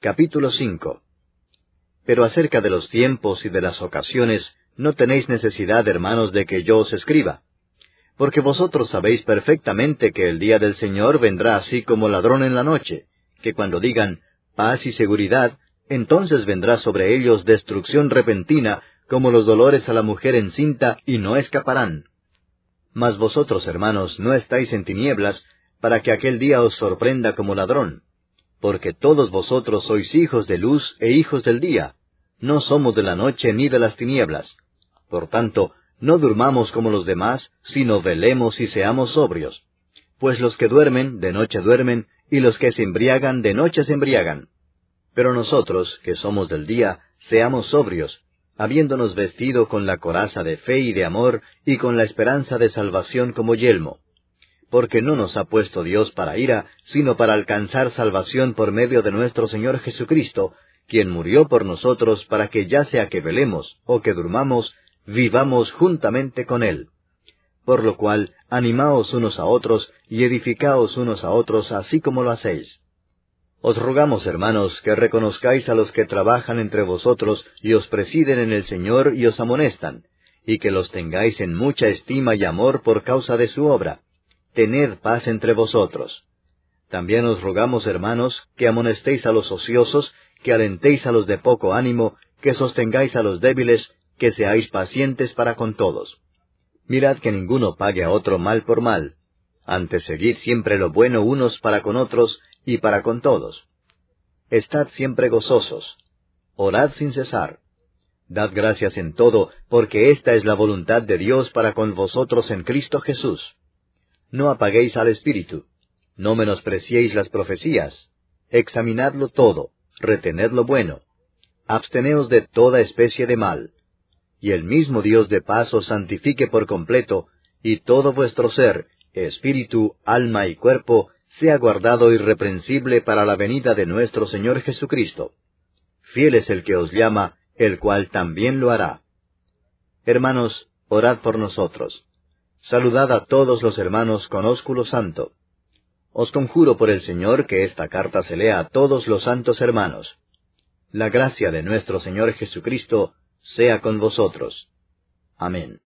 Capítulo 5. Pero acerca de los tiempos y de las ocasiones, no tenéis necesidad, hermanos, de que yo os escriba. Porque vosotros sabéis perfectamente que el día del Señor vendrá así como ladrón en la noche, que cuando digan paz y seguridad, entonces vendrá sobre ellos destrucción repentina, como los dolores a la mujer encinta, y no escaparán. Mas vosotros, hermanos, no estáis en tinieblas, para que aquel día os sorprenda como ladrón. Porque todos vosotros sois hijos de luz e hijos del día. No somos de la noche ni de las tinieblas. Por tanto, no durmamos como los demás, sino velemos y seamos sobrios. Pues los que duermen, de noche duermen, y los que se embriagan, de noche se embriagan. Pero nosotros, que somos del día, seamos sobrios, habiéndonos vestido con la coraza de fe y de amor, y con la esperanza de salvación como yelmo. Porque no nos ha puesto Dios para ira, sino para alcanzar salvación por medio de nuestro Señor Jesucristo, quien murió por nosotros para que ya sea que velemos o que durmamos, vivamos juntamente con Él. Por lo cual, animaos unos a otros y edificaos unos a otros, así como lo hacéis. Os rogamos, hermanos, que reconozcáis a los que trabajan entre vosotros y os presiden en el Señor y os amonestan, y que los tengáis en mucha estima y amor por causa de su obra. Tened paz entre vosotros. También os rogamos, hermanos, que amonestéis a los ociosos, que alentéis a los de poco ánimo, que sostengáis a los débiles, que seáis pacientes para con todos. Mirad que ninguno pague a otro mal por mal. Antes seguid siempre lo bueno unos para con otros y para con todos. Estad siempre gozosos. Orad sin cesar. Dad gracias en todo, porque esta es la voluntad de Dios para con vosotros en Cristo Jesús. No apaguéis al Espíritu. No menospreciéis las profecías. Examinadlo todo, retened lo bueno. Absteneos de toda especie de mal. Y el mismo Dios de paz os santifique por completo, y todo vuestro ser, espíritu, alma y cuerpo, sea guardado irreprensible para la venida de nuestro Señor Jesucristo. Fiel es el que os llama, el cual también lo hará. Hermanos, orad por nosotros. Saludad a todos los hermanos con ósculo santo. Os conjuro por el Señor que esta carta se lea a todos los santos hermanos. La gracia de nuestro Señor Jesucristo sea con vosotros. Amén.